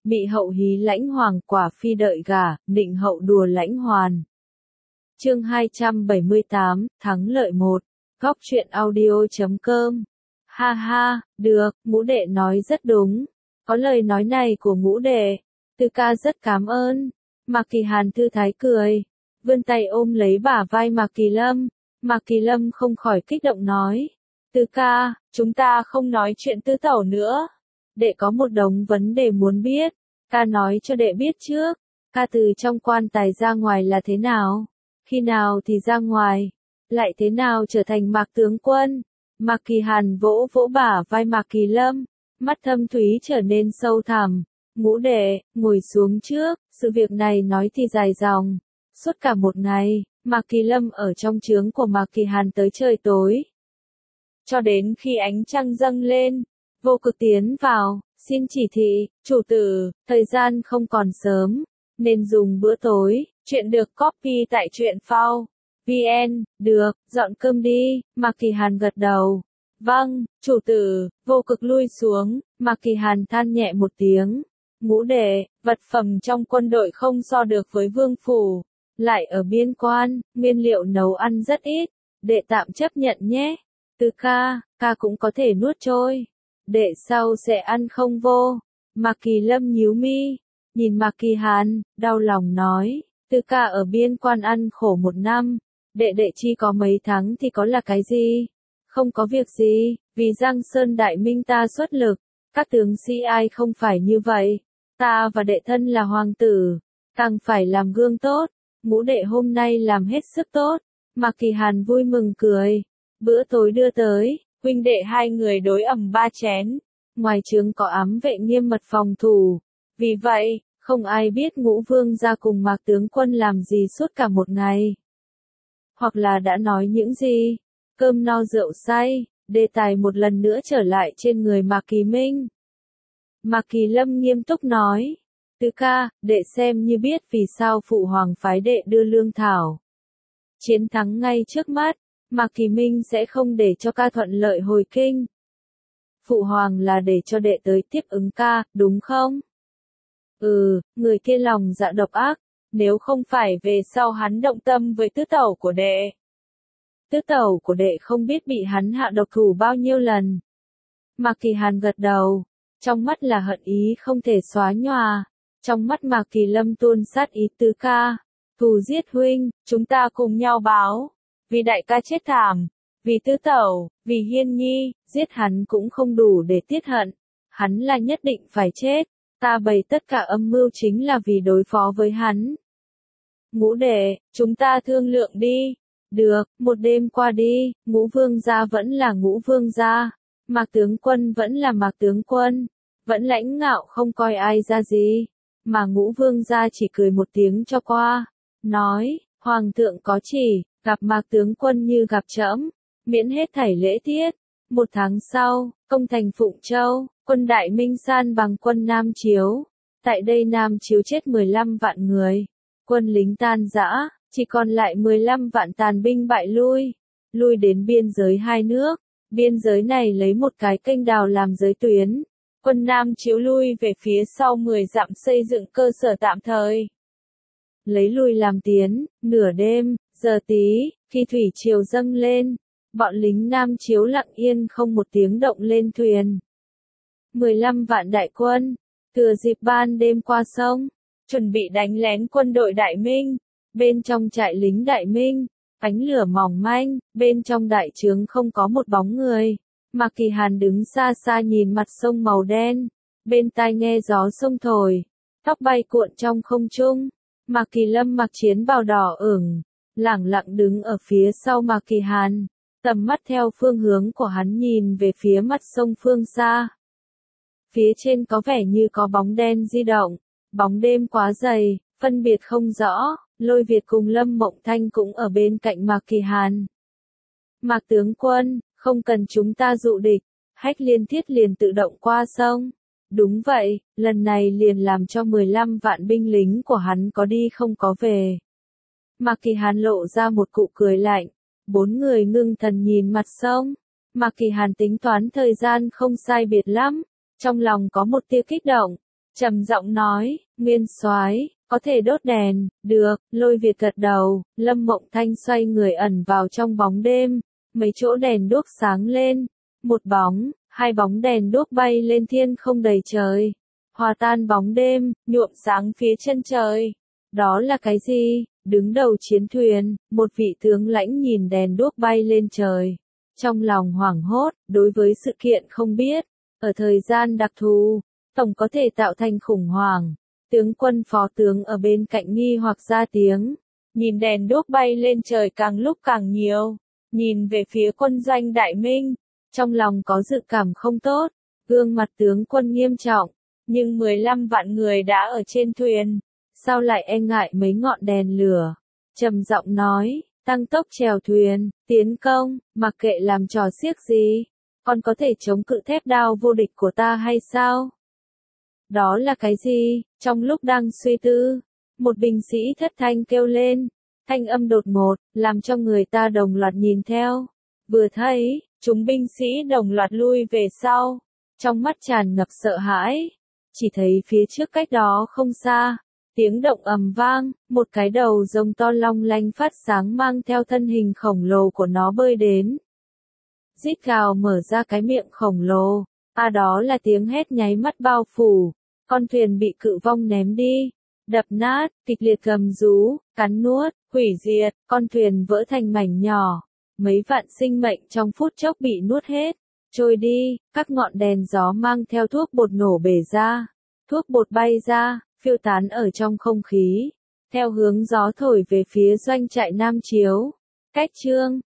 Mị hậu hí lãnh hoàng, quả phi đợi gả, nịnh hậu đùa lãnh hoàn. Chương 278, thắng lợi 1. Góc truyện audio.com. Ha ha, được, ngũ đệ nói rất đúng. Có lời nói này của ngũ đệ, Tư ca rất cảm ơn. Mạc Kỳ Hàn thư thái cười, vươn tay ôm lấy bả vai Mạc Kỳ Lâm. Mạc Kỳ Lâm không khỏi kích động nói, Tư ca, chúng ta không nói chuyện tứ tẩu nữa. Đệ có một đống vấn đề muốn biết, ca nói cho đệ biết trước. Ca từ trong quan tài ra ngoài là thế nào? Khi nào thì ra ngoài? Lại thế nào trở thành Mạc tướng quân? Mạc Kỳ Hàn vỗ vỗ bả vai Mạc Kỳ Lâm, mắt thâm thúy trở nên sâu thẳm. Ngũ đệ, ngồi xuống trước, sự việc này nói thì dài dòng. Suốt cả một ngày, Mạc Kỳ Lâm ở trong trướng của Mạc Kỳ Hàn tới trời tối. Cho đến khi ánh trăng dâng lên, Vô Cực tiến vào, xin chỉ thị, chủ tử, thời gian không còn sớm, nên dùng bữa tối. Chuyện được copy tại truyện phao VN, được, dọn cơm đi. Mạc Kỳ Hàn gật đầu. Vâng, chủ tử. Vô Cực lui xuống, Mạc Kỳ Hàn than nhẹ một tiếng. Ngũ đệ, vật phẩm trong quân đội không so được với vương phủ, lại ở biên quan, nguyên liệu nấu ăn rất ít, đệ tạm chấp nhận nhé. Tư ca, ca cũng có thể nuốt trôi, đệ sau sẽ ăn không vô. Mạc Kỳ Lâm nhíu mi, nhìn Mạc Kỳ Hàn, đau lòng nói, Tư ca ở biên quan ăn khổ một năm, đệ chỉ có mấy tháng thì có là cái gì? Không có việc gì, vì Giang Sơn Đại Minh ta xuất lực, các tướng sĩ ai không phải như vậy. Ta và đệ thân là hoàng tử, càng phải làm gương tốt. Ngũ đệ hôm nay làm hết sức tốt. Mạc Kỳ Hàn vui mừng cười. Bữa tối đưa tới, huynh đệ hai người đối ẩm 3 chén. Ngoài trướng có ám vệ nghiêm mật phòng thủ. Vì vậy, không ai biết Ngũ Vương ra cùng Mạc tướng quân làm gì suốt cả một ngày. Hoặc là đã nói những gì. Cơm no rượu say, đề tài một lần nữa trở lại trên người Mạc Kỳ Minh. Mạc Kỳ Lâm nghiêm túc nói, Tư ca, đệ xem như biết vì sao phụ hoàng phái đệ đưa lương thảo. Chiến thắng ngay trước mắt, Mạc Kỳ Minh sẽ không để cho ca thuận lợi hồi kinh. Phụ hoàng là để cho đệ tới tiếp ứng ca, đúng không? Người kia lòng dạ độc ác, nếu không phải về sau hắn động tâm với tứ tẩu của đệ. Tứ tẩu của đệ không biết bị hắn hạ độc thủ bao nhiêu lần. Mạc Kỳ Hàn gật đầu. Trong mắt là hận ý không thể xóa nhòa. Trong mắt Mạc Kỳ Lâm tuôn sát ý. Tư ca, thù giết huynh, chúng ta cùng nhau báo. Vì đại ca chết thảm, vì tứ tẩu, vì Hiên Nhi, giết hắn cũng không đủ để tiết hận. Hắn là nhất định phải chết. Ta bày tất cả âm mưu chính là vì đối phó với hắn. Ngũ đệ, chúng ta thương lượng đi. Được, một đêm qua đi, Ngũ Vương gia vẫn là Ngũ Vương gia. Mạc tướng quân vẫn là Mạc tướng quân, vẫn lãnh ngạo không coi ai ra gì, mà Ngũ Vương gia chỉ cười một tiếng cho qua, nói, Hoàng thượng có chỉ, gặp Mạc tướng quân như gặp trẫm, miễn hết thảy lễ tiết. Một tháng sau, công thành Phụng Châu, quân Đại Minh san bằng quân Nam Chiếu. Tại đây Nam Chiếu chết 15 vạn người, quân lính tan rã, chỉ còn lại 15 vạn tàn binh bại lui đến biên giới hai nước. Biên giới này lấy một cái kênh đào làm giới tuyến. Quân Nam Chiếu lui về phía sau 10 dặm xây dựng cơ sở tạm thời. Lấy lui làm tiến, nửa đêm, giờ tí, khi thủy triều dâng lên, bọn lính Nam Chiếu lặng yên không một tiếng động lên thuyền. 15 vạn đại quân, thừa dịp ban đêm qua sông, chuẩn bị đánh lén quân đội Đại Minh. Bên trong trại lính Đại Minh, ánh lửa mỏng manh, bên trong đại trướng không có một bóng người. Mạc Kỳ Hàn đứng xa xa nhìn mặt sông màu đen, bên tai nghe gió sông thổi, tóc bay cuộn trong không trung. Mạc Kỳ Lâm mặc chiến bào đỏ ửng, lẳng lặng đứng ở phía sau Mạc Kỳ Hàn, tầm mắt theo phương hướng của hắn nhìn về phía mặt sông phương xa. Phía trên có vẻ như có bóng đen di động, bóng đêm quá dày, phân biệt không rõ. Lôi Việt cùng Lâm Mộng Thanh cũng ở bên cạnh Mạc Kỳ Hàn. Mạc tướng quân, không cần chúng ta dụ địch, Hách Liên Thiết liền tự động qua sông. Đúng vậy, lần này liền làm cho 15 vạn binh lính của hắn có đi không có về. Mạc Kỳ Hàn lộ ra một cụ cười lạnh, 4 người ngưng thần nhìn mặt sông. Mạc Kỳ Hàn tính toán thời gian không sai biệt lắm, trong lòng có một tia kích động. trầm giọng nói, Nguyên soái, có thể đốt đèn, được, Lôi Việt gật đầu, Lâm Mộng Thanh xoay người ẩn vào trong bóng đêm, mấy chỗ đèn đuốc sáng lên, một bóng, hai bóng đèn đuốc bay lên thiên không đầy trời, hòa tan bóng đêm, nhuộm sáng phía chân trời. Đó là cái gì? Đứng đầu chiến thuyền, một vị tướng lãnh nhìn đèn đuốc bay lên trời. Trong lòng hoảng hốt, đối với sự kiện không biết, ở thời gian đặc thù, tổng có thể tạo thành khủng hoảng. Tướng quân phó tướng ở bên cạnh nghi hoặc ra tiếng, nhìn đèn đuốc bay lên trời càng lúc càng nhiều, nhìn về phía quân doanh Đại Minh, trong lòng có dự cảm không tốt, gương mặt tướng quân nghiêm trọng, nhưng 15 vạn người đã ở trên thuyền, sao lại e ngại mấy ngọn đèn lửa, trầm giọng nói, tăng tốc chèo thuyền, tiến công, mặc kệ làm trò xiếc gì, còn có thể chống cự thép đao vô địch của ta hay sao? Đó là cái gì? Trong lúc đang suy tư, một binh sĩ thất thanh kêu lên, thanh âm đột ngột, làm cho người ta đồng loạt nhìn theo. Vừa thấy, chúng binh sĩ đồng loạt lui về sau, trong mắt tràn ngập sợ hãi, chỉ thấy phía trước cách đó không xa, tiếng động ầm vang, một cái đầu rồng to long lanh phát sáng mang theo thân hình khổng lồ của nó bơi đến. Rít gào mở ra cái miệng khổng lồ, đó là tiếng hét nháy mắt bao phủ, con thuyền bị cự vong ném đi, đập nát, kịch liệt gầm rú, cắn nuốt, hủy diệt, con thuyền vỡ thành mảnh nhỏ, mấy vạn sinh mệnh trong phút chốc bị nuốt hết, trôi đi, các ngọn đèn gió mang theo thuốc bột nổ bể ra, thuốc bột bay ra, phiêu tán ở trong không khí, theo hướng gió thổi về phía doanh trại Nam Chiếu. Cách chương